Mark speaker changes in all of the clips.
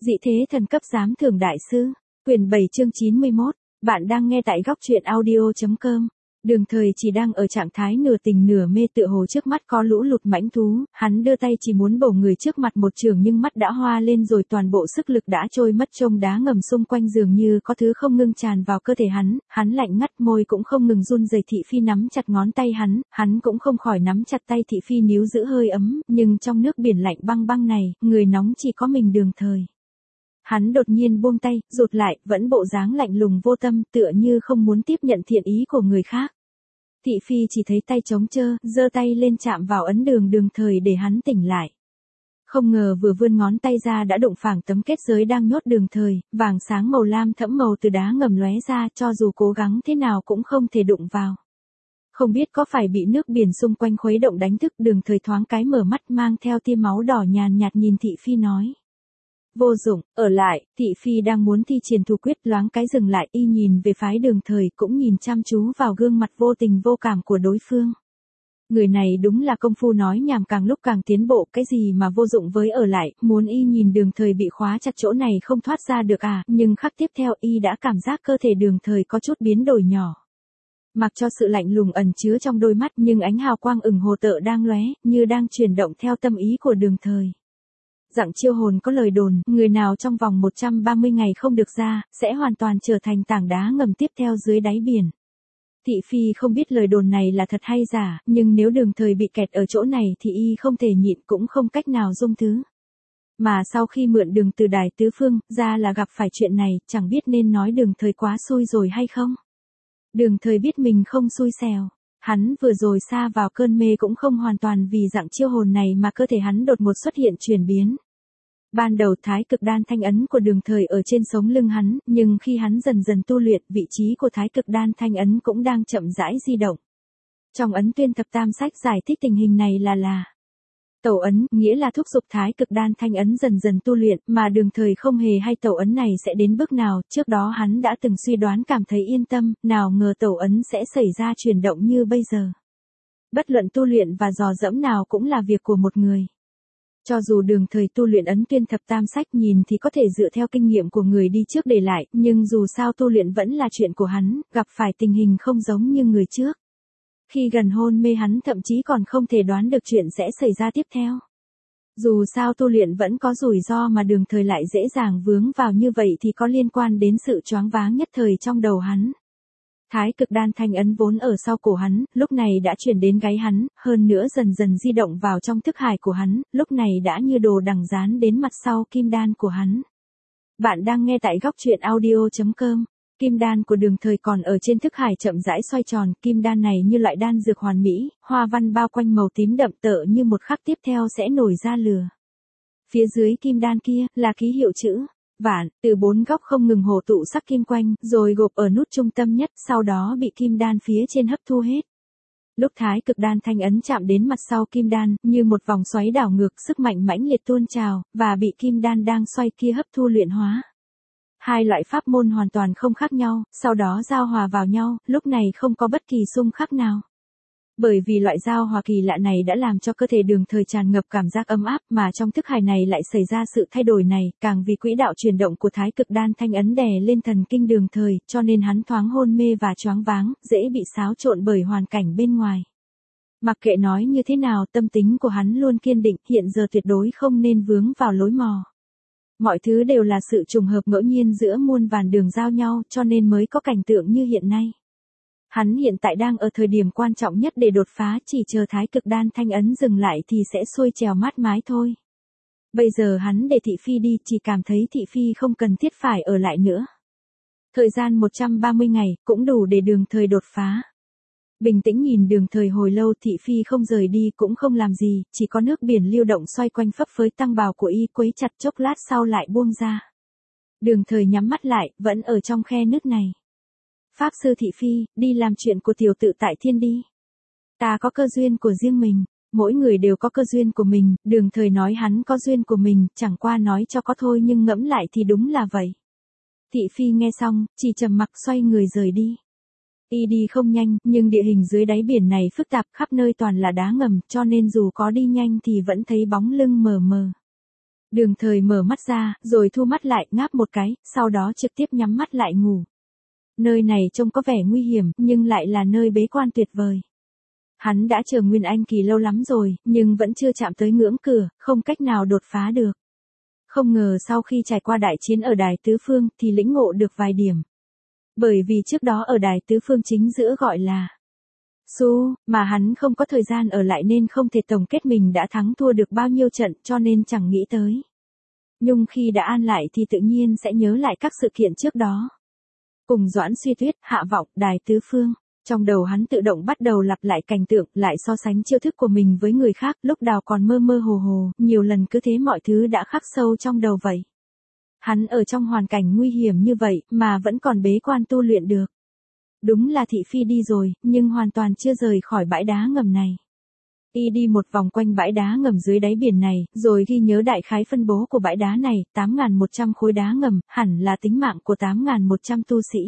Speaker 1: Dị thế thần cấp giám thưởng đại sư. Quyển 7 chương 91. Bạn đang nghe tại góc truyện audio.com. Đường Thời chỉ đang ở trạng thái nửa tỉnh nửa mê, tựa hồ trước mắt có lũ lụt mãnh thú, hắn đưa tay chỉ muốn bổ người trước mặt một trường nhưng mắt đã hoa lên rồi, toàn bộ sức lực đã trôi mất, trông đá ngầm xung quanh dường như có thứ không ngừng tràn vào cơ thể hắn lạnh ngắt, môi cũng không ngừng run rẩy. Thị Phi nắm chặt ngón tay hắn cũng không khỏi nắm chặt tay Thị Phi, níu giữ hơi ấm, nhưng trong nước biển lạnh băng băng này, người nóng chỉ có mình Đường Thời. Hắn đột nhiên buông tay, rụt lại, vẫn bộ dáng lạnh lùng vô tâm, tựa như không muốn tiếp nhận thiện ý của người khác. Thị Phi chỉ thấy tay trống trơ, giơ tay lên chạm vào ấn Đường Thời để hắn tỉnh lại. Không ngờ vừa vươn ngón tay ra đã đụng phẳng tấm kết giới đang nhốt Đường Thời, vàng sáng màu lam thẫm màu từ đá ngầm lóe ra, cho dù cố gắng thế nào cũng không thể đụng vào. Không biết có phải bị nước biển xung quanh khuấy động đánh thức, Đường Thời thoáng cái mở mắt, mang theo tia máu đỏ nhàn nhạt nhìn Thị Phi nói. Vô dụng, ở lại. Thị Phi đang muốn thi triển thủ quyết, loáng cái dừng lại, y nhìn về phái Đường Thời, cũng nhìn chăm chú vào gương mặt vô tình vô cảm của đối phương. Người này đúng là công phu nói nhảm càng lúc càng tiến bộ, cái gì mà vô dụng với ở lại, muốn y nhìn Đường Thời bị khóa chặt chỗ này không thoát ra được à, nhưng khắc tiếp theo y đã cảm giác cơ thể Đường Thời có chút biến đổi nhỏ. Mặc cho sự lạnh lùng ẩn chứa trong đôi mắt, nhưng ánh hào quang ửng hồ tợ đang lóe, như đang chuyển động theo tâm ý của Đường Thời. Dặng chiêu hồn có lời đồn, người nào trong vòng 130 ngày không được ra, sẽ hoàn toàn trở thành tảng đá ngầm tiếp theo dưới đáy biển. Thị Phi không biết lời đồn này là thật hay giả, nhưng nếu Đường Thời bị kẹt ở chỗ này thì y không thể nhịn, cũng không cách nào dung thứ. Mà sau khi mượn đường từ Đài Tứ Phương, ra là gặp phải chuyện này, chẳng biết nên nói Đường Thời quá xui rồi hay không. Đường Thời biết mình không xui xẻo. Hắn vừa rồi sa vào cơn mê cũng không hoàn toàn vì dạng chiêu hồn này mà cơ thể hắn đột ngột xuất hiện chuyển biến. Ban đầu Thái Cực Đan Thanh Ấn của Đường Thời ở trên sống lưng hắn, nhưng khi hắn dần dần tu luyện, vị trí của Thái Cực Đan Thanh Ấn cũng đang chậm rãi di động. Trong ấn tuyên thập tam sách giải thích tình hình này là tẩu ấn, nghĩa là thúc giục Thái Cực Đan Thanh Ấn dần dần tu luyện, mà Đường Thời không hề hay tẩu ấn này sẽ đến bước nào, trước đó hắn đã từng suy đoán cảm thấy yên tâm, nào ngờ tẩu ấn sẽ xảy ra chuyển động như bây giờ. Bất luận tu luyện và dò dẫm nào cũng là việc của một người. Cho dù Đường Thời tu luyện ấn tuyên thập tam sách, nhìn thì có thể dựa theo kinh nghiệm của người đi trước để lại, nhưng dù sao tu luyện vẫn là chuyện của hắn, gặp phải tình hình không giống như người trước. Khi gần hôn mê hắn thậm chí còn không thể đoán được chuyện sẽ xảy ra tiếp theo. Dù sao tu luyện vẫn có rủi ro, mà Đường Thời lại dễ dàng vướng vào như vậy thì có liên quan đến sự choáng váng nhất thời trong đầu hắn. Thái Cực Đan Thanh Ấn vốn ở sau cổ hắn, lúc này đã chuyển đến gáy hắn, hơn nữa dần dần di động vào trong thức hải của hắn, lúc này đã như đồ đằng dán đến mặt sau kim đan của hắn. Bạn đang nghe tại góc truyện audio.com. Kim đan của Đường Thời còn ở trên thức hải chậm rãi xoay tròn, kim đan này như loại đan dược hoàn mỹ, hoa văn bao quanh màu tím đậm, tựa như một khắc tiếp theo sẽ nổi ra lửa. Phía dưới kim đan kia là ký hiệu chữ Vạn, từ bốn góc không ngừng hội tụ sắc kim quanh, rồi gộp ở nút trung tâm nhất, sau đó bị kim đan phía trên hấp thu hết. Lúc Thái Cực Đan Thanh Ấn chạm đến mặt sau kim đan, như một vòng xoáy đảo ngược, sức mạnh mãnh liệt tuôn trào, và bị kim đan đang xoay kia hấp thu luyện hóa. Hai loại pháp môn hoàn toàn không khác nhau, sau đó giao hòa vào nhau, lúc này không có bất kỳ xung khắc nào. Bởi vì loại giao hòa kỳ lạ này đã làm cho cơ thể Đường Thời tràn ngập cảm giác ấm áp, mà trong thức hải này lại xảy ra sự thay đổi này, càng vì quỹ đạo chuyển động của Thái Cực Đan Thanh Ấn đè lên thần kinh Đường Thời, cho nên hắn thoáng hôn mê và choáng váng, dễ bị xáo trộn bởi hoàn cảnh bên ngoài. Mặc kệ nói như thế nào, tâm tính của hắn luôn kiên định, hiện giờ tuyệt đối không nên vướng vào lối mò. Mọi thứ đều là sự trùng hợp ngẫu nhiên giữa muôn vàn đường giao nhau, cho nên mới có cảnh tượng như hiện nay. Hắn hiện tại đang ở thời điểm quan trọng nhất để đột phá, chỉ chờ Thái Cực Đan Thanh Ấn dừng lại thì sẽ xuôi trèo mát mái thôi. Bây giờ hắn để Thị Phi đi, chỉ cảm thấy Thị Phi không cần thiết phải ở lại nữa. Thời gian 130 ngày, cũng đủ để Đường Thời đột phá. Bình tĩnh nhìn Đường Thời hồi lâu, Thị Phi không rời đi cũng không làm gì, chỉ có nước biển lưu động xoay quanh phấp phới tăng bào của y, quấy chặt chốc lát sau lại buông ra. Đường Thời nhắm mắt lại, vẫn ở trong khe nứt này. Pháp sư Thị Phi, đi làm chuyện của tiểu tự tại thiên đi. Ta có cơ duyên của riêng mình, mỗi người đều có cơ duyên của mình, Đường Thời nói hắn có duyên của mình, chẳng qua nói cho có thôi, nhưng ngẫm lại thì đúng là vậy. Thị Phi nghe xong, chỉ trầm mặc xoay người rời đi. Y đi không nhanh, nhưng địa hình dưới đáy biển này phức tạp, khắp nơi toàn là đá ngầm, cho nên dù có đi nhanh thì vẫn thấy bóng lưng mờ mờ. Đường Thời mở mắt ra, rồi thu mắt lại, ngáp một cái, sau đó trực tiếp nhắm mắt lại ngủ. Nơi này trông có vẻ nguy hiểm, nhưng lại là nơi bế quan tuyệt vời. Hắn đã chờ Nguyên Anh kỳ lâu lắm rồi, nhưng vẫn chưa chạm tới ngưỡng cửa, không cách nào đột phá được. Không ngờ sau khi trải qua đại chiến ở Đài Tứ Phương thì lĩnh ngộ được vài điểm. Bởi vì trước đó ở Đài Tứ Phương chính giữa gọi là Su, mà hắn không có thời gian ở lại nên không thể tổng kết mình đã thắng thua được bao nhiêu trận cho nên chẳng nghĩ tới. Nhưng khi đã an lại thì tự nhiên sẽ nhớ lại các sự kiện trước đó. Cùng Doãn Suy Tuyết, Hạ Vọng, Đài Tứ Phương. Trong đầu hắn tự động bắt đầu lặp lại cảnh tượng, lại so sánh chiêu thức của mình với người khác, lúc đào còn mơ mơ hồ hồ, nhiều lần cứ thế mọi thứ đã khắc sâu trong đầu vậy. Hắn ở trong hoàn cảnh nguy hiểm như vậy, mà vẫn còn bế quan tu luyện được. Đúng là thị phi đi rồi, nhưng hoàn toàn chưa rời khỏi bãi đá ngầm này. Y đi một vòng quanh bãi đá ngầm dưới đáy biển này, rồi ghi nhớ đại khái phân bố của bãi đá này, 8.100 khối đá ngầm, hẳn là tính mạng của 8.100 tu sĩ.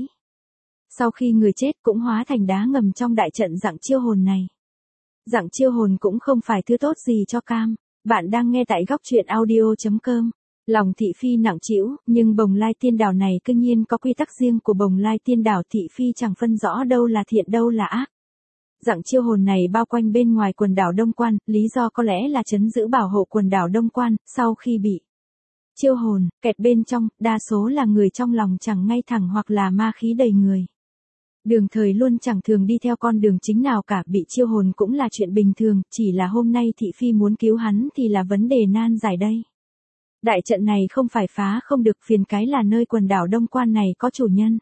Speaker 1: Sau khi người chết cũng hóa thành đá ngầm trong đại trận Dặng Chiêu Hồn này. Dặng Chiêu Hồn cũng không phải thứ tốt gì cho cam. Bạn đang nghe tại góc truyện audio.com. Lòng thị phi nặng trĩu, nhưng Bồng Lai Tiên Đảo này cương nhiên có quy tắc riêng của Bồng Lai Tiên Đảo, thị phi chẳng phân rõ đâu là thiện đâu là ác. Dặng Chiêu Hồn này bao quanh bên ngoài quần đảo Đông Quan, lý do có lẽ là trấn giữ bảo hộ quần đảo Đông Quan, sau khi bị chiêu hồn, kẹt bên trong, đa số là người trong lòng chẳng ngay thẳng hoặc là ma khí đầy người. Đường Thời luôn chẳng thường đi theo con đường chính nào cả, bị chiêu hồn cũng là chuyện bình thường, chỉ là hôm nay thị phi muốn cứu hắn thì là vấn đề nan giải đây. Đại trận này không phải phá không được, phiền cái là nơi quần đảo Đông Quan này có chủ nhân.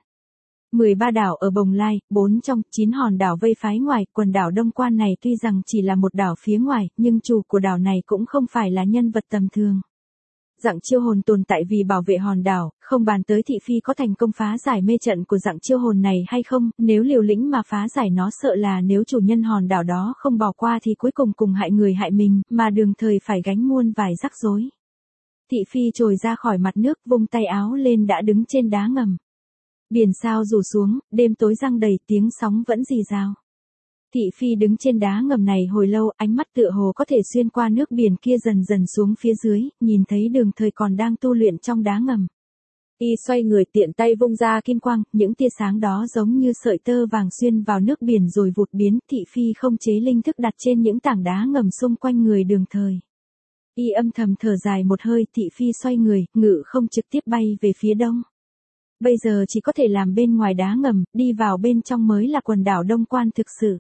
Speaker 1: 13 đảo ở Bồng Lai, 4 trong 9 hòn đảo vây phái ngoài, quần đảo Đông Quan này tuy rằng chỉ là một đảo phía ngoài, nhưng chủ của đảo này cũng không phải là nhân vật tầm thường. Dặng Chiêu Hồn tồn tại vì bảo vệ hòn đảo, không bàn tới thị phi có thành công phá giải mê trận của Dặng Chiêu Hồn này hay không, nếu liều lĩnh mà phá giải nó sợ là nếu chủ nhân hòn đảo đó không bỏ qua thì cuối cùng hại người hại mình, mà Đường Thời phải gánh muôn vài rắc rối. Thị phi trồi ra khỏi mặt nước, vung tay áo lên đã đứng trên đá ngầm. Biển sao rủ xuống, đêm tối giăng đầy, tiếng sóng vẫn rì rào. Thị phi đứng trên đá ngầm này hồi lâu, ánh mắt tựa hồ có thể xuyên qua nước biển kia dần dần xuống phía dưới, nhìn thấy Đường Thời còn đang tu luyện trong đá ngầm. Y xoay người tiện tay vung ra kim quang, những tia sáng đó giống như sợi tơ vàng xuyên vào nước biển rồi vụt biến. Thị phi không chế linh thức đặt trên những tảng đá ngầm xung quanh người Đường Thời. Y âm thầm thở dài một hơi, thị phi xoay người, ngự không trực tiếp bay về phía đông. Bây giờ chỉ có thể làm bên ngoài đá ngầm, đi vào bên trong mới là quần đảo Đông Quan thực sự.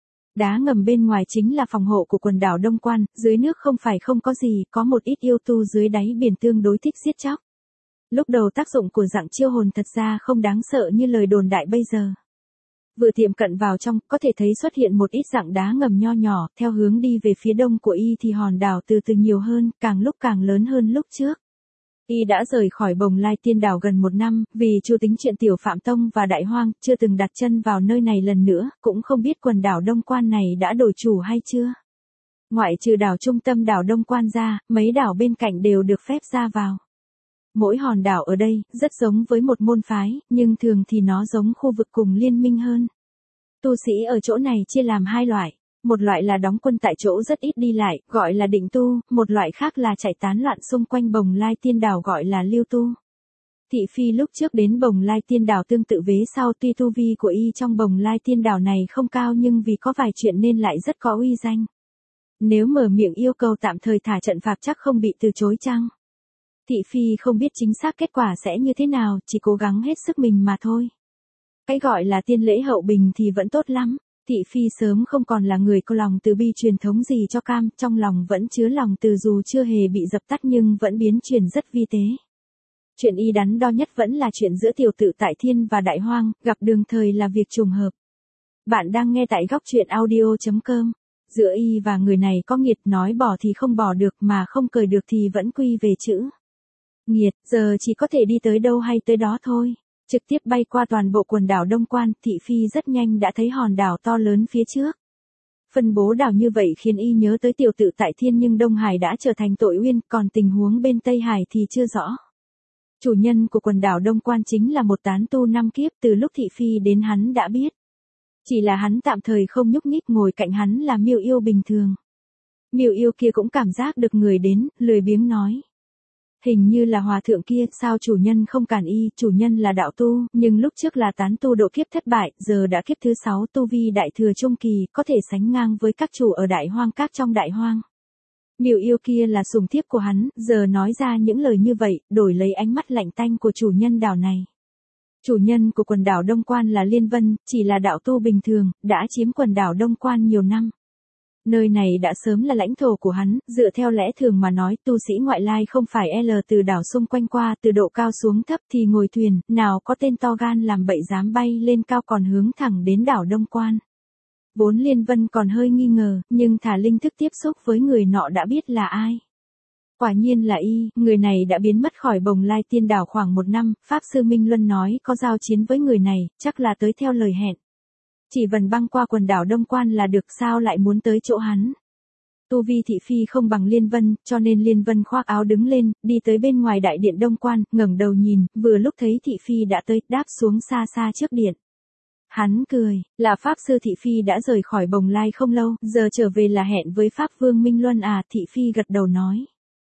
Speaker 1: Đá ngầm bên ngoài chính là phòng hộ của quần đảo Đông Quan, dưới nước không phải không có gì, có một ít yêu tu dưới đáy biển tương đối thích giết chóc. Lúc đầu tác dụng của Dặng Chiêu Hồn thật ra không đáng sợ như lời đồn đại bây giờ. Vừa tiệm cận vào trong, có thể thấy xuất hiện một ít dạng đá ngầm nho nhỏ, theo hướng đi về phía đông của Y thì hòn đảo từ từ nhiều hơn, càng lúc càng lớn hơn lúc trước. Y đã rời khỏi Bồng Lai Tiên Đảo gần 1 năm, vì chu tính chuyện Tiểu Phạm Tông và Đại Hoang, chưa từng đặt chân vào nơi này lần nữa, cũng không biết quần đảo Đông Quan này đã đổi chủ hay chưa. Ngoại trừ đảo trung tâm đảo Đông Quan ra, mấy đảo bên cạnh đều được phép ra vào. Mỗi hòn đảo ở đây, rất giống với một môn phái, nhưng thường thì nó giống khu vực cùng liên minh hơn. Tu sĩ ở chỗ này chia làm 2 loại. Một loại là đóng quân tại chỗ rất ít đi lại, gọi là định tu, một loại khác là chạy tán loạn xung quanh Bồng Lai Tiên Đảo gọi là lưu tu. Thị phi lúc trước đến Bồng Lai Tiên Đảo tương tự vế sau, tuy tu vi của Y trong Bồng Lai Tiên Đảo này không cao nhưng vì có vài chuyện nên lại rất có uy danh. Nếu mở miệng yêu cầu tạm thời thả trận phạt chắc không bị từ chối chăng? Thị phi không biết chính xác kết quả sẽ như thế nào, chỉ cố gắng hết sức mình mà thôi. Cái gọi là tiên lễ hậu bình thì vẫn tốt lắm. Thị phi sớm không còn là người có lòng từ bi truyền thống gì cho cam, trong lòng vẫn chứa lòng từ dù chưa hề bị dập tắt nhưng vẫn biến truyền rất vi tế. Chuyện Y đắn đo nhất vẫn là chuyện giữa Tiểu Tự Tại Thiên và Đại Hoang, gặp Đường Thời là việc trùng hợp. Bạn đang nghe tại góc truyện audio.com. Giữa Y và người này có nghiệt, nói bỏ thì không bỏ được mà không cởi được thì vẫn quy về chữ nghiệt, giờ chỉ có thể đi tới đâu hay tới đó thôi. Trực tiếp bay qua toàn bộ quần đảo Đông Quan, thị phi rất nhanh đã thấy hòn đảo to lớn phía trước. Phân bố đảo như vậy khiến Y nhớ tới Tiểu Tự Tại Thiên, nhưng Đông Hải đã trở thành tội uyên, còn tình huống bên Tây Hải thì chưa rõ. Chủ nhân của quần đảo Đông Quan chính là một tán tu 5 kiếp, từ lúc thị phi đến hắn đã biết. Chỉ là hắn tạm thời không nhúc nhích, ngồi cạnh hắn là Miêu Yêu bình thường. Miêu Yêu kia cũng cảm giác được người đến, lười biếng nói. Hình như là hòa thượng kia, sao chủ nhân không cản y, chủ nhân là đạo tu, nhưng lúc trước là tán tu độ kiếp thất bại, giờ đã kiếp thứ 6 tu vi đại thừa trung kỳ, có thể sánh ngang với các chủ ở đại hoang các trong đại hoang. Miểu yêu kia là sủng thiếp của hắn, giờ nói ra những lời như vậy, đổi lấy ánh mắt lạnh tanh của chủ nhân đảo này. Chủ nhân của quần đảo Đông Quan là Liên Vân, chỉ là đạo tu bình thường, đã chiếm quần đảo Đông Quan nhiều năm. Nơi này đã sớm là lãnh thổ của hắn, dựa theo lẽ thường mà nói tu sĩ ngoại lai không phải từ đảo xung quanh qua từ độ cao xuống thấp thì ngồi thuyền, nào có tên to gan làm bậy dám bay lên cao còn hướng thẳng đến đảo Đông Quan. Vốn Liên Vân còn hơi nghi ngờ, nhưng thả linh thức tiếp xúc với người nọ đã biết là ai. Quả nhiên là y, người này đã biến mất khỏi Bồng Lai Tiên đảo khoảng 1 năm, Pháp Sư Minh Luân nói có giao chiến với người này, chắc là tới theo lời hẹn. Chỉ vần băng qua quần đảo Đông Quan là được, sao lại muốn tới chỗ hắn. Tu vi thị phi không bằng Liên Vân, cho nên Liên Vân khoác áo đứng lên, đi tới bên ngoài đại điện Đông Quan, ngẩng đầu nhìn, vừa lúc thấy thị phi đã tới, đáp xuống xa xa trước điện. Hắn cười, là Pháp Sư thị phi đã rời khỏi Bồng Lai không lâu, giờ trở về là hẹn với Pháp Vương Minh Luân à, thị phi gật đầu nói.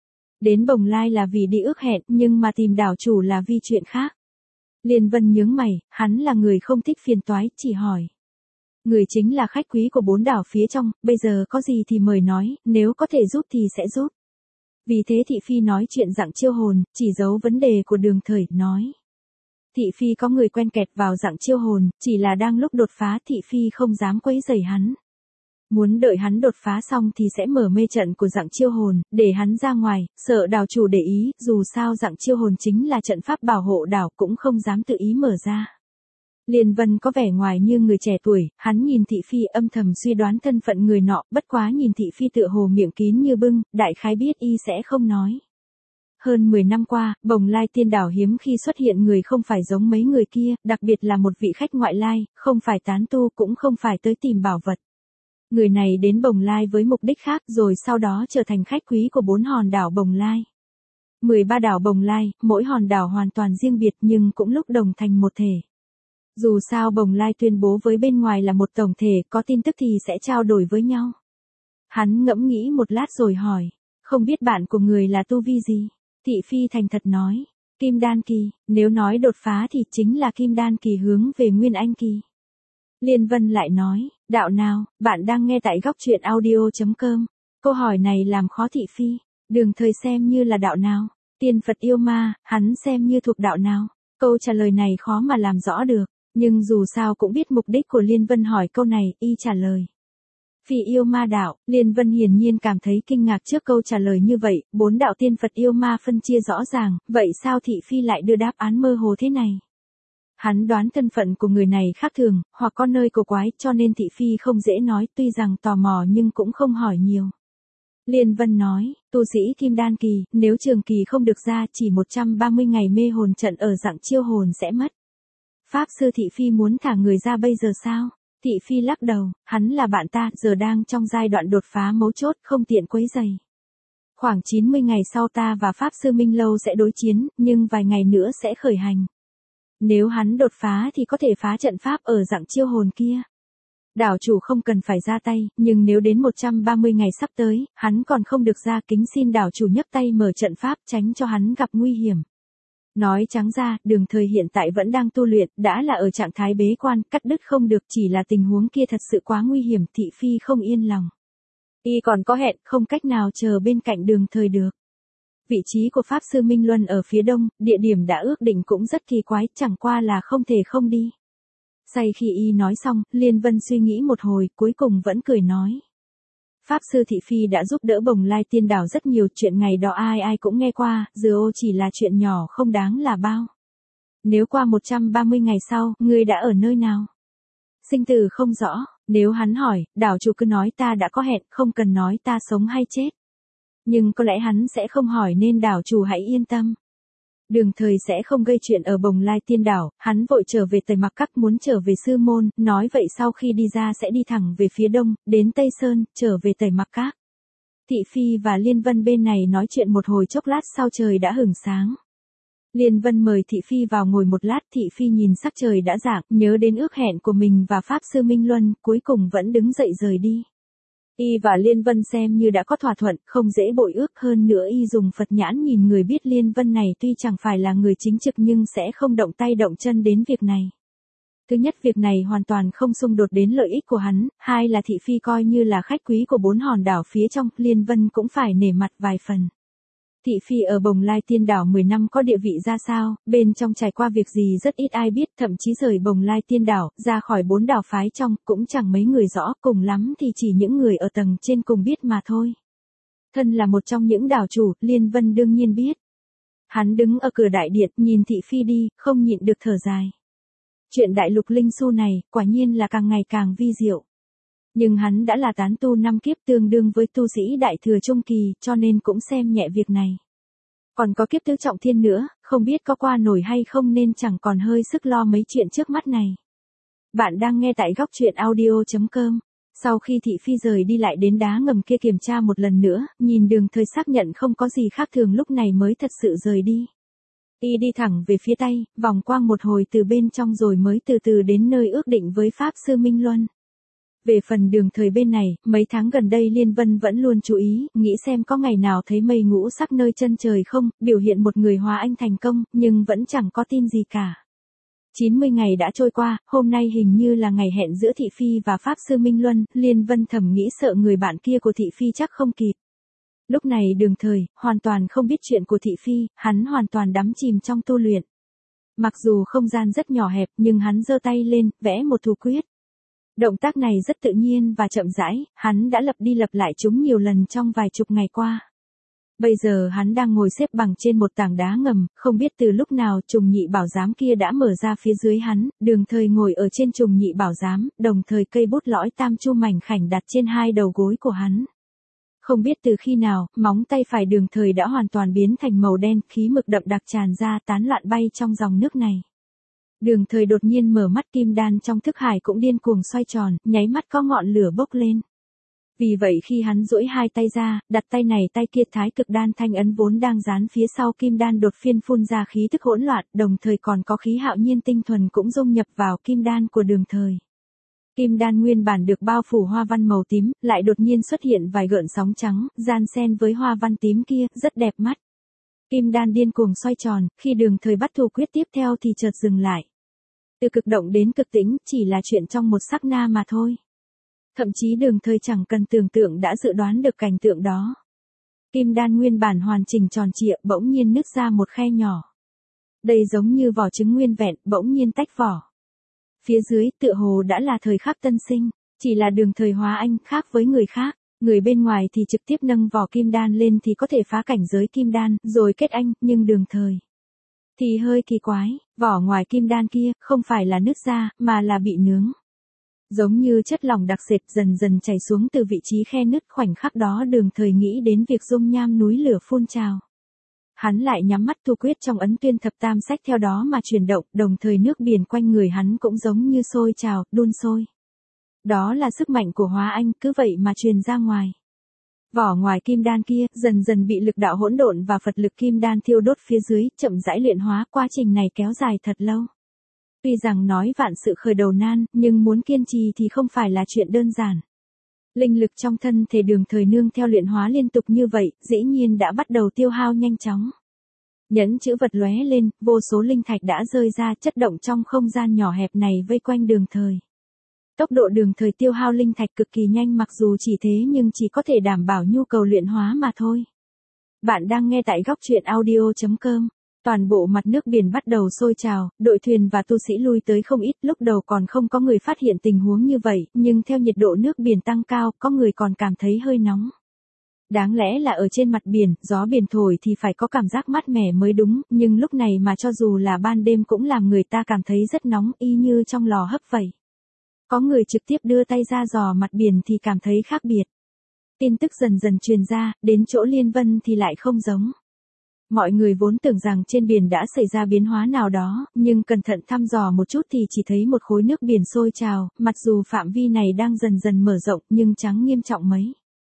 Speaker 1: Đến Bồng Lai là vì đi ước hẹn, nhưng mà tìm đảo chủ là vì chuyện khác. Liên Vân nhướng mày, hắn là người không thích phiền toái, chỉ hỏi. Người chính là khách quý của 4 đảo phía trong, bây giờ có gì thì mời nói, nếu có thể giúp thì sẽ giúp. Vì thế thị phi nói chuyện dạng chiêu hồn, chỉ giấu vấn đề của Đường Thời, nói. Thị phi có người quen kẹt vào dạng chiêu hồn, chỉ là đang lúc đột phá thị phi không dám quấy rầy hắn. Muốn đợi hắn đột phá xong thì sẽ mở mê trận của dạng chiêu hồn, để hắn ra ngoài, sợ đảo chủ để ý, dù sao dạng chiêu hồn chính là trận pháp bảo hộ đảo cũng không dám tự ý mở ra. Liên Vân có vẻ ngoài như người trẻ tuổi, hắn nhìn thị phi âm thầm suy đoán thân phận người nọ, bất quá nhìn thị phi tựa hồ miệng kín như bưng, đại khái biết y sẽ không nói. Hơn 10 năm qua, Bồng Lai Tiên đảo hiếm khi xuất hiện người không phải giống mấy người kia, đặc biệt là một vị khách ngoại lai, không phải tán tu cũng không phải tới tìm bảo vật. Người này đến Bồng Lai với mục đích khác rồi sau đó trở thành khách quý của 4 hòn đảo Bồng Lai. 13 đảo Bồng Lai, mỗi hòn đảo hoàn toàn riêng biệt nhưng cũng lúc đồng thành một thể. Dù sao Bồng Lai tuyên bố với bên ngoài là một tổng thể, có tin tức thì sẽ trao đổi với nhau. Hắn ngẫm nghĩ một lát rồi hỏi, không biết bạn của người là tu vi gì? Thị phi thành thật nói, Kim Đan Kỳ, nếu nói đột phá thì chính là Kim Đan Kỳ hướng về Nguyên Anh Kỳ. Liên Vân lại nói, đạo nào, bạn đang nghe tại góc truyện audio.com. Câu hỏi này làm khó thị phi, Đường Thời xem như là đạo nào? Tiên Phật yêu ma, hắn xem như thuộc đạo nào? Câu trả lời này khó mà làm rõ được, nhưng dù sao cũng biết mục đích của Liên Vân hỏi câu này, y trả lời. Phi yêu ma đạo, Liên Vân hiển nhiên cảm thấy kinh ngạc trước câu trả lời như vậy, 4 đạo tiên Phật yêu ma phân chia rõ ràng, vậy sao thị phi lại đưa đáp án mơ hồ thế này? Hắn đoán thân phận của người này khác thường, hoặc có nơi cổ quái, cho nên thị phi không dễ nói, tuy rằng tò mò nhưng cũng không hỏi nhiều. Liên Vân nói, tu sĩ Kim Đan Kỳ, nếu trường kỳ không được ra chỉ 130 ngày mê hồn trận ở dạng chiêu hồn sẽ mất. Pháp Sư thị phi muốn thả người ra bây giờ sao? Thị phi lắc đầu, hắn là bạn ta, giờ đang trong giai đoạn đột phá mấu chốt, không tiện quấy rầy. Khoảng 90 ngày sau ta và Pháp Sư Minh Lâu sẽ đối chiến, nhưng vài ngày nữa sẽ khởi hành. Nếu hắn đột phá thì có thể phá trận pháp ở dạng chiêu hồn kia. Đảo chủ không cần phải ra tay, nhưng nếu đến 130 ngày sắp tới, hắn còn không được ra, kính xin đảo chủ nhấc tay mở trận pháp tránh cho hắn gặp nguy hiểm. Nói trắng ra, Đường Thời hiện tại vẫn đang tu luyện, đã là ở trạng thái bế quan, cắt đứt không được, chỉ là tình huống kia thật sự quá nguy hiểm, thị phi không yên lòng. Y còn có hẹn, không cách nào chờ bên cạnh Đường Thời được. Vị trí của Pháp Sư Minh Luân ở phía đông, địa điểm đã ước định cũng rất kỳ quái, chẳng qua là không thể không đi. Say khi y nói xong, Liên Vân suy nghĩ một hồi, cuối cùng vẫn cười nói. Pháp Sư thị phi đã giúp đỡ Bồng Lai Tiên đảo rất nhiều, chuyện ngày đó ai ai cũng nghe qua, dừa chỉ là chuyện nhỏ không đáng là bao. Nếu qua 130 ngày sau, ngươi đã ở nơi nào? Sinh tử không rõ, nếu hắn hỏi, đảo chủ cứ nói ta đã có hẹn, không cần nói ta sống hay chết. Nhưng có lẽ hắn sẽ không hỏi nên đảo chủ hãy yên tâm. Đường Thời sẽ không gây chuyện ở Bồng Lai Tiên đảo, hắn vội trở về Tây Mặc Các, muốn trở về sư môn, nói vậy sau khi đi ra sẽ đi thẳng về phía đông, đến Tây Sơn, trở về Tây Mặc Các. Thị phi và Liên Vân bên này nói chuyện một hồi chốc lát sau trời đã hửng sáng. Liên Vân mời thị phi vào ngồi một lát, thị phi nhìn sắc trời đã rạng, nhớ đến ước hẹn của mình và Pháp Sư Minh Luân, cuối cùng vẫn đứng dậy rời đi. Y và Liên Vân xem như đã có thỏa thuận, không dễ bội ước, hơn nữa Y dùng Phật nhãn nhìn người biết Liên Vân này tuy chẳng phải là người chính trực nhưng sẽ không động tay động chân đến việc này. Thứ nhất, việc này hoàn toàn không xung đột đến lợi ích của hắn, hai là thị phi coi như là khách quý của 4 hòn đảo phía trong, Liên Vân cũng phải nể mặt vài phần. Thị phi ở Bồng Lai Tiên Đảo 10 năm có địa vị ra sao, bên trong trải qua việc gì rất ít ai biết, thậm chí rời Bồng Lai Tiên Đảo, ra khỏi 4 đảo phái trong, cũng chẳng mấy người rõ, cùng lắm thì chỉ những người ở tầng trên cùng biết mà thôi. Thân là một trong những đảo chủ, Liên Vân đương nhiên biết. Hắn đứng ở cửa đại điện, nhìn thị phi đi, không nhịn được thở dài. Chuyện đại lục linh su này, quả nhiên là càng ngày càng vi diệu. Nhưng hắn đã là tán tu 5 kiếp tương đương với tu sĩ đại thừa trung kỳ, cho nên cũng xem nhẹ việc này. Còn có kiếp tứ trọng thiên nữa, không biết có qua nổi hay không nên chẳng còn hơi sức lo mấy chuyện trước mắt này. Bạn đang nghe tại góc truyện audio.com. Sau khi thị phi rời đi lại đến đá ngầm kia kiểm tra một lần nữa, nhìn Đường Thời xác nhận không có gì khác thường lúc này mới thật sự rời đi. Y đi thẳng về phía Tây, vòng quang một hồi từ bên trong rồi mới từ từ đến nơi ước định với Pháp Sư Minh Luân. Về phần Đường Thời bên này, mấy tháng gần đây Liên Vân vẫn luôn chú ý, nghĩ xem có ngày nào thấy mây ngũ sắc nơi chân trời không, biểu hiện một người hóa anh thành công, nhưng vẫn chẳng có tin gì cả. 90 ngày đã trôi qua, hôm nay hình như là ngày hẹn giữa thị phi và Pháp Sư Minh Luân, Liên Vân thầm nghĩ sợ người bạn kia của thị phi chắc không kịp. Lúc này Đường Thời, hoàn toàn không biết chuyện của thị phi, hắn hoàn toàn đắm chìm trong tu luyện. Mặc dù không gian rất nhỏ hẹp nhưng hắn giơ tay lên, vẽ một thủ quyết. Động tác này rất tự nhiên và chậm rãi, hắn đã lặp đi lặp lại chúng nhiều lần trong vài chục ngày qua. Bây giờ hắn đang ngồi xếp bằng trên một tảng đá ngầm, không biết từ lúc nào trùng nhị bảo giám kia đã mở ra phía dưới hắn, Đường Thời ngồi ở trên trùng nhị bảo giám, đồng thời cây bút lõi tam chu mảnh khảnh đặt trên hai đầu gối của hắn. Không biết từ khi nào, móng tay phải Đường Thời đã hoàn toàn biến thành màu đen, khí mực đậm đặc tràn ra tán loạn bay trong dòng nước này. Đường Thời đột nhiên mở mắt, kim đan trong thức hải cũng điên cuồng xoay tròn, nháy mắt có ngọn lửa bốc lên. Vì vậy khi hắn duỗi hai tay ra, đặt tay này tay kia, thái cực đan thanh ấn vốn đang dán phía sau kim đan đột phiên phun ra khí tức hỗn loạn, đồng thời còn có khí hạo nhiên tinh thuần cũng dung nhập vào kim đan của Đường Thời. Kim đan nguyên bản được bao phủ hoa văn màu tím, lại đột nhiên xuất hiện vài gợn sóng trắng, gian xen với hoa văn tím kia, rất đẹp mắt. Kim đan điên cuồng xoay tròn, khi Đường Thời bắt thủ quyết tiếp theo thì chợt dừng lại. Từ cực động đến cực tĩnh, chỉ là chuyện trong một sát na mà thôi. Thậm chí Đường Thời chẳng cần tưởng tượng đã dự đoán được cảnh tượng đó. Kim đan nguyên bản hoàn chỉnh tròn trịa, bỗng nhiên nứt ra một khe nhỏ. Đây giống như vỏ trứng nguyên vẹn, bỗng nhiên tách vỏ. Phía dưới tựa hồ đã là thời khắc tân sinh, chỉ là Đường Thời hóa anh khác với người khác. Người bên ngoài thì trực tiếp nâng vỏ kim đan lên thì có thể phá cảnh giới kim đan, rồi kết anh, nhưng Đường Thời thì hơi kỳ quái, vỏ ngoài kim đan kia, không phải là nứt ra, mà là bị nướng. Giống như chất lỏng đặc sệt dần dần chảy xuống từ vị trí khe nứt, khoảnh khắc đó Đường Thời nghĩ đến việc dung nham núi lửa phun trào. Hắn lại nhắm mắt tu quyết trong ấn tuyên thập tam sách theo đó mà chuyển động, đồng thời nước biển quanh người hắn cũng giống như sôi trào, đun sôi. Đó là sức mạnh của hóa anh, cứ vậy mà truyền ra ngoài. Vỏ ngoài kim đan kia, dần dần bị lực đạo hỗn độn và Phật lực kim đan thiêu đốt phía dưới, chậm rãi luyện hóa, quá trình này kéo dài thật lâu. Tuy rằng nói vạn sự khởi đầu nan, nhưng muốn kiên trì thì không phải là chuyện đơn giản. Linh lực trong thân thể Đường Thời nương theo luyện hóa liên tục như vậy, dĩ nhiên đã bắt đầu tiêu hao nhanh chóng. Nhẫn chữ vật lóe lên, vô số linh thạch đã rơi ra, chất động trong không gian nhỏ hẹp này vây quanh Đường Thời. Tốc độ Đường Thời tiêu hao linh thạch cực kỳ nhanh, mặc dù chỉ thế nhưng chỉ có thể đảm bảo nhu cầu luyện hóa mà thôi. Bạn đang nghe tại góc truyện audio.com. Toàn bộ mặt nước biển bắt đầu sôi trào, đội thuyền và tu sĩ lui tới không ít, lúc đầu còn không có người phát hiện tình huống như vậy, nhưng theo nhiệt độ nước biển tăng cao, có người còn cảm thấy hơi nóng. Đáng lẽ là ở trên mặt biển, gió biển thổi thì phải có cảm giác mát mẻ mới đúng, nhưng lúc này mà cho dù là ban đêm cũng làm người ta cảm thấy rất nóng, y như trong lò hấp vậy. Có người trực tiếp đưa tay ra dò mặt biển thì cảm thấy khác biệt. Tin tức dần dần truyền ra, đến chỗ Liên Vân thì lại không giống. Mọi người vốn tưởng rằng trên biển đã xảy ra biến hóa nào đó, nhưng cẩn thận thăm dò một chút thì chỉ thấy một khối nước biển sôi trào, mặc dù phạm vi này đang dần dần mở rộng nhưng chẳng nghiêm trọng mấy.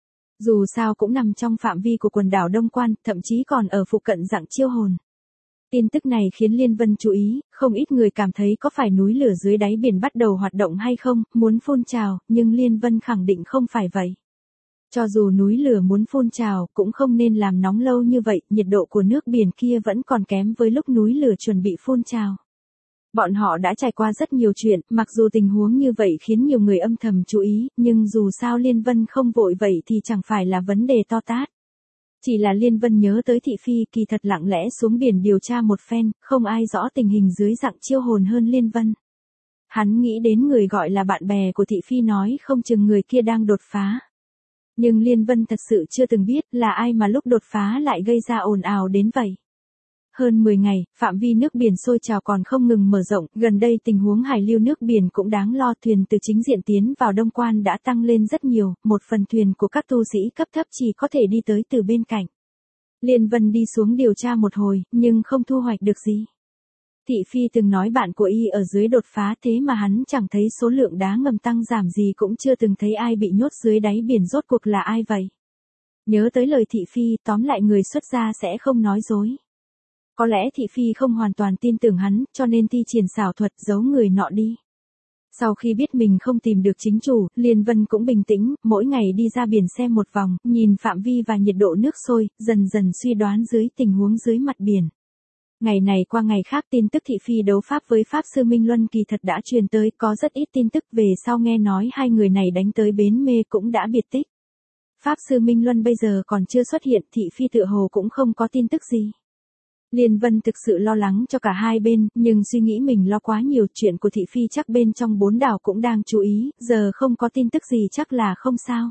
Speaker 1: Dù sao cũng nằm trong phạm vi của quần đảo Đông Quan, thậm chí còn ở phụ cận Dặng Chiêu Hồn. Tin tức này khiến Liên Vân chú ý, không ít người cảm thấy có phải núi lửa dưới đáy biển bắt đầu hoạt động hay không, muốn phun trào, nhưng Liên Vân khẳng định không phải vậy. Cho dù núi lửa muốn phun trào cũng không nên làm nóng lâu như vậy, nhiệt độ của nước biển kia vẫn còn kém với lúc núi lửa chuẩn bị phun trào. Bọn họ đã trải qua rất nhiều chuyện, mặc dù tình huống như vậy khiến nhiều người âm thầm chú ý, nhưng dù sao Liên Vân không vội vậy thì chẳng phải là vấn đề to tát. Chỉ là Liên Vân nhớ tới Thị Phi kỳ thật lặng lẽ xuống biển điều tra một phen, không ai rõ tình hình dưới dạng chiêu hồn hơn Liên Vân. Hắn nghĩ đến người gọi là bạn bè của Thị Phi nói không chừng người kia đang đột phá. Nhưng Liên Vân thật sự chưa từng biết là ai mà lúc đột phá lại gây ra ồn ào đến vậy. Hơn 10 ngày, phạm vi nước biển sôi trào còn không ngừng mở rộng, gần đây tình huống hải lưu nước biển cũng đáng lo, thuyền từ chính diện tiến vào Đông Quan đã tăng lên rất nhiều, một phần thuyền của các tu sĩ cấp thấp chỉ có thể đi tới từ bên cạnh. Liên Vân đi xuống điều tra một hồi, nhưng không thu hoạch được gì. Thị Phi từng nói bạn của y ở dưới đột phá, thế mà hắn chẳng thấy số lượng đá ngầm tăng giảm gì, cũng chưa từng thấy ai bị nhốt dưới đáy biển, rốt cuộc là ai vậy? Nhớ tới lời Thị Phi, tóm lại người xuất gia sẽ không nói dối. Có lẽ Thị Phi không hoàn toàn tin tưởng hắn, cho nên thi triển xảo thuật giấu người nọ đi. Sau khi biết mình không tìm được chính chủ, Liên Vân cũng bình tĩnh, mỗi ngày đi ra biển xem một vòng, nhìn phạm vi và nhiệt độ nước sôi, dần dần suy đoán dưới tình huống dưới mặt biển. Ngày này qua ngày khác, tin tức Thị Phi đấu pháp với Pháp Sư Minh Luân kỳ thật đã truyền tới, có rất ít tin tức về sau nghe nói hai người này đánh tới bến mê cũng đã biệt tích. Pháp Sư Minh Luân bây giờ còn chưa xuất hiện, Thị Phi tựa hồ cũng không có tin tức gì. Liên Vân thực sự lo lắng cho cả hai bên, nhưng suy nghĩ mình lo quá nhiều, chuyện của Thị Phi chắc bên trong 4 đảo cũng đang chú ý, giờ không có tin tức gì chắc là không sao.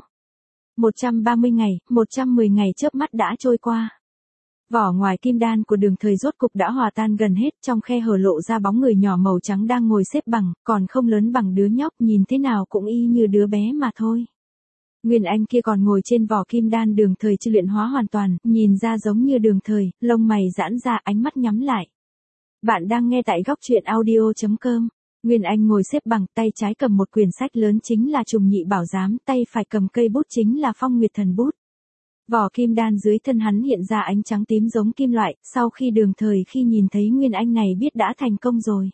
Speaker 1: 130 ngày, 110 ngày chớp mắt đã trôi qua. Vỏ ngoài kim đan của Đường Thời rốt cục đã hòa tan gần hết, trong khe hở lộ ra bóng người nhỏ màu trắng đang ngồi xếp bằng, còn không lớn bằng đứa nhóc, nhìn thế nào cũng y như đứa bé mà thôi. Nguyên Anh kia còn ngồi trên vỏ kim đan Đường Thời chưa luyện hóa hoàn toàn, nhìn ra giống như Đường Thời, lông mày giãn ra, ánh mắt nhắm lại. Bạn đang nghe tại góc truyện audio.com. Nguyên Anh ngồi xếp bằng, tay trái cầm một quyển sách lớn chính là Trùng Nhị Bảo Giám, tay phải cầm cây bút chính là Phong Nguyệt Thần Bút. Vỏ kim đan dưới thân hắn hiện ra ánh trắng tím giống kim loại, sau khi Đường Thời khi nhìn thấy Nguyên Anh này biết đã thành công rồi.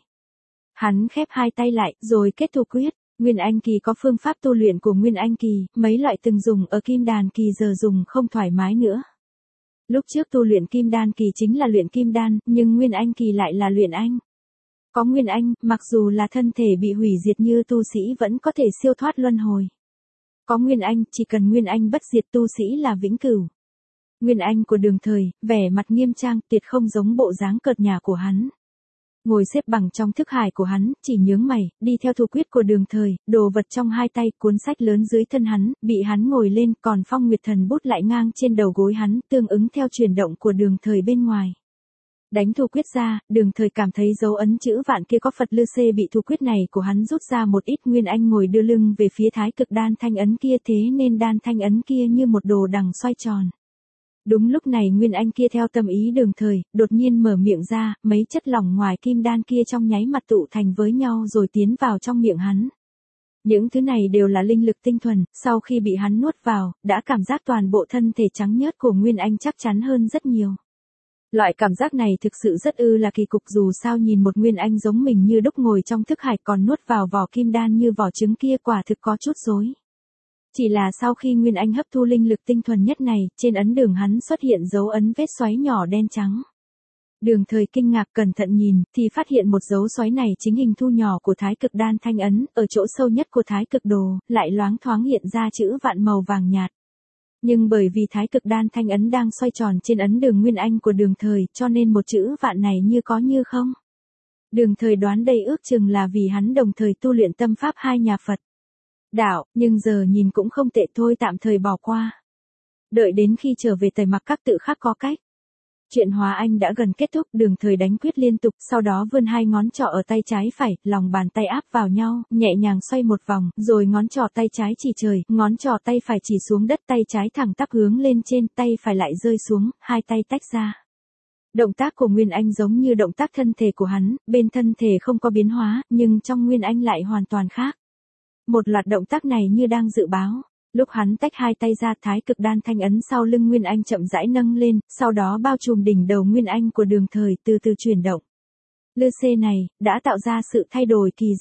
Speaker 1: Hắn khép hai tay lại, rồi kết thủ quyết. Nguyên Anh kỳ có phương pháp tu luyện của Nguyên Anh kỳ, mấy loại từng dùng ở kim đàn kỳ giờ dùng không thoải mái nữa. Lúc trước tu luyện kim đan kỳ chính là luyện kim đan, nhưng Nguyên Anh kỳ lại là luyện anh. Có Nguyên Anh, mặc dù là thân thể bị hủy diệt như tu sĩ vẫn có thể siêu thoát luân hồi. Có Nguyên Anh, chỉ cần Nguyên Anh bất diệt tu sĩ là vĩnh cửu. Nguyên Anh của Đường Thời, vẻ mặt nghiêm trang, tuyệt không giống bộ dáng cợt nhả của hắn. Ngồi xếp bằng trong thức hải của hắn, chỉ nhướng mày, đi theo thủ quyết của Đường Thời, đồ vật trong hai tay, cuốn sách lớn dưới thân hắn, bị hắn ngồi lên, còn Phong Nguyệt Thần Bút lại ngang trên đầu gối hắn, tương ứng theo chuyển động của Đường Thời bên ngoài. Đánh thủ quyết ra, Đường Thời cảm thấy dấu ấn chữ vạn kia có Phật Lư Xê bị thủ quyết này của hắn rút ra một ít. Nguyên Anh ngồi đưa lưng về phía thái cực đan thanh ấn kia, thế nên đan thanh ấn kia như một đồ đằng xoay tròn. Đúng lúc này Nguyên Anh kia theo tâm ý Đường Thời, đột nhiên mở miệng ra, mấy chất lỏng ngoài kim đan kia trong nháy mặt tụ thành với nhau rồi tiến vào trong miệng hắn. Những thứ này đều là linh lực tinh thuần, sau khi bị hắn nuốt vào, đã cảm giác toàn bộ thân thể trắng nhớt của Nguyên Anh chắc chắn hơn rất nhiều. Loại cảm giác này thực sự rất là kỳ cục, dù sao nhìn một Nguyên Anh giống mình như đúc ngồi trong thức hải còn nuốt vào vỏ kim đan như vỏ trứng kia quả thực có chút rối. Chỉ là sau khi Nguyên Anh hấp thu linh lực tinh thuần nhất này, trên ấn đường hắn xuất hiện dấu ấn vết xoáy nhỏ đen trắng. Đường Thời kinh ngạc cẩn thận nhìn, thì phát hiện một dấu xoáy này chính hình thu nhỏ của thái cực đan thanh ấn, ở chỗ sâu nhất của thái cực đồ, lại loáng thoáng hiện ra chữ vạn màu vàng nhạt. Nhưng bởi vì thái cực đan thanh ấn đang xoay tròn trên ấn đường Nguyên Anh của Đường Thời, cho nên một chữ vạn này như có như không. Đường Thời đoán đây ước chừng là vì hắn đồng thời tu luyện tâm pháp hai nhà Phật đạo, nhưng giờ nhìn cũng không tệ thôi, tạm thời bỏ qua. Đợi đến khi trở về Tây Mặc Các tự khắc có cách. Chuyện hóa anh đã gần kết thúc, Đường Thời đánh quyết liên tục, sau đó vươn hai ngón trỏ ở tay trái phải, lòng bàn tay áp vào nhau, nhẹ nhàng xoay một vòng, rồi ngón trỏ tay trái chỉ trời, ngón trỏ tay phải chỉ xuống đất, tay trái thẳng tắp hướng lên trên, tay phải lại rơi xuống, hai tay tách ra. Động tác của Nguyên Anh giống như động tác thân thể của hắn, bên thân thể không có biến hóa, nhưng trong Nguyên Anh lại hoàn toàn khác. Một loạt động tác này như đang dự báo. Lúc hắn tách hai tay ra, thái cực đan thanh ấn sau lưng Nguyên Anh chậm rãi nâng lên, sau đó bao trùm đỉnh đầu Nguyên Anh của Đường Thời, từ từ chuyển động. Lư xê này, đã tạo ra sự thay đổi kỳ diệu.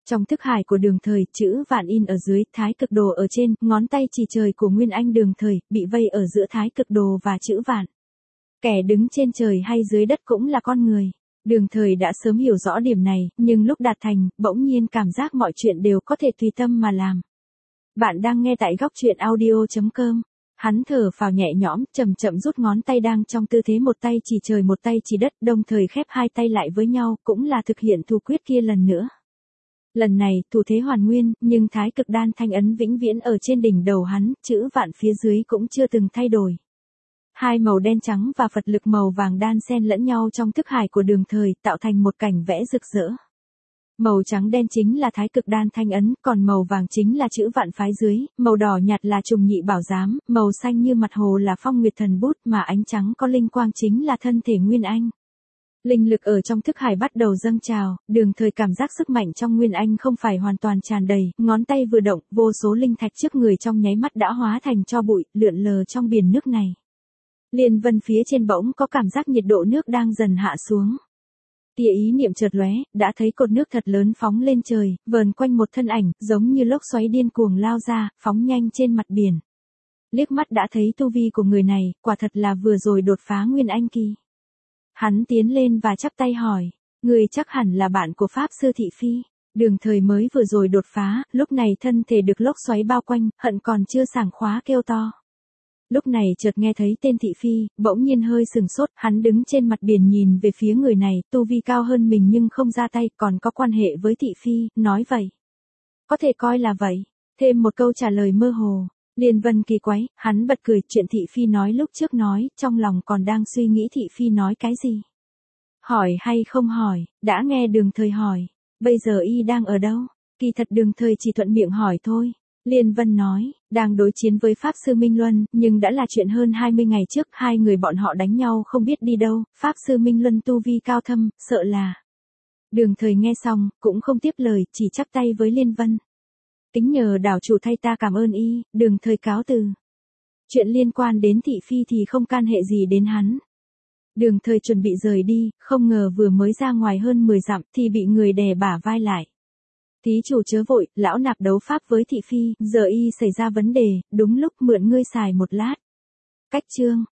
Speaker 1: Trong thức hải của Đường Thời, chữ vạn in ở dưới, thái cực đồ ở trên, ngón tay chỉ trời của Nguyên Anh Đường Thời, bị vây ở giữa thái cực đồ và chữ vạn. Kẻ đứng trên trời hay dưới đất cũng là con người. Đường Thời đã sớm hiểu rõ điểm này, nhưng lúc đạt thành, bỗng nhiên cảm giác mọi chuyện đều có thể tùy tâm mà làm. Bạn đang nghe tại góc truyện audio.com. Hắn thở phào nhẹ nhõm, chậm chậm rút ngón tay đang trong tư thế một tay chỉ trời một tay chỉ đất, đồng thời khép hai tay lại với nhau, cũng là thực hiện thủ quyết kia lần nữa. Lần này, thủ thế hoàn nguyên, nhưng thái cực đan thanh ấn vĩnh viễn ở trên đỉnh đầu hắn, chữ vạn phía dưới cũng chưa từng thay đổi. Hai màu đen trắng và Phật lực màu vàng đan xen lẫn nhau trong thức hải của Đường Thời, tạo thành một cảnh vẽ rực rỡ. Màu trắng đen chính là thái cực đan thanh ấn, còn màu vàng chính là chữ vạn phái dưới, màu đỏ nhạt là trùng nhị bảo giám, màu xanh như mặt hồ là phong nguyệt thần bút, mà ánh trắng có linh quang chính là thân thể Nguyên Anh. Linh lực ở trong thức hải bắt đầu dâng trào, Đường Thời cảm giác sức mạnh trong Nguyên Anh không phải hoàn toàn tràn đầy, ngón tay vừa động, vô số linh thạch trước người trong nháy mắt đã hóa thành tro bụi, lượn lờ trong biển nước này. Liên vân phía trên bỗng có cảm giác nhiệt độ nước đang dần hạ xuống. Tia ý niệm chợt lóe, đã thấy cột nước thật lớn phóng lên trời, vờn quanh một thân ảnh, giống như lốc xoáy điên cuồng lao ra, phóng nhanh trên mặt biển. Liếc mắt đã thấy tu vi của người này, quả thật là vừa rồi đột phá Nguyên Anh kỳ. Hắn tiến lên và chắp tay hỏi, người chắc hẳn là bạn của Pháp Sư Thị Phi. Đường Thời mới vừa rồi đột phá, lúc này thân thể được lốc xoáy bao quanh, hận còn chưa sảng khóa kêu to. Lúc này chợt nghe thấy tên Thị Phi, bỗng nhiên hơi sừng sốt, hắn đứng trên mặt biển nhìn về phía người này, tu vi cao hơn mình nhưng không ra tay, còn có quan hệ với Thị Phi, nói vậy. Có thể coi là vậy. Thêm một câu trả lời mơ hồ. Liên Vân kỳ quái, hắn bật cười, chuyện Thị Phi nói lúc trước nói, trong lòng còn đang suy nghĩ Thị Phi nói cái gì. Hỏi hay không hỏi, đã nghe Đường Thời hỏi, bây giờ y đang ở đâu? Kỳ thật Đường Thời chỉ thuận miệng hỏi thôi. Liên Vân nói, đang đối chiến với Pháp Sư Minh Luân, nhưng đã là chuyện hơn 20 ngày trước, hai người bọn họ đánh nhau không biết đi đâu, Pháp Sư Minh Luân tu vi cao thâm, sợ là. Đường Thời nghe xong, cũng không tiếp lời, chỉ chắp tay với Liên Vân. Kính nhờ đảo chủ thay ta cảm ơn y, Đường Thời cáo từ. Chuyện liên quan đến Thị Phi thì không can hệ gì đến hắn. Đường Thời chuẩn bị rời đi, không ngờ vừa mới ra ngoài hơn 10 dặm thì bị người đè bả vai lại. Thí chủ chớ vội, lão nạp đấu pháp với Thị Phi, giờ y xảy ra vấn đề, đúng lúc mượn ngươi xài một lát. Cách chương.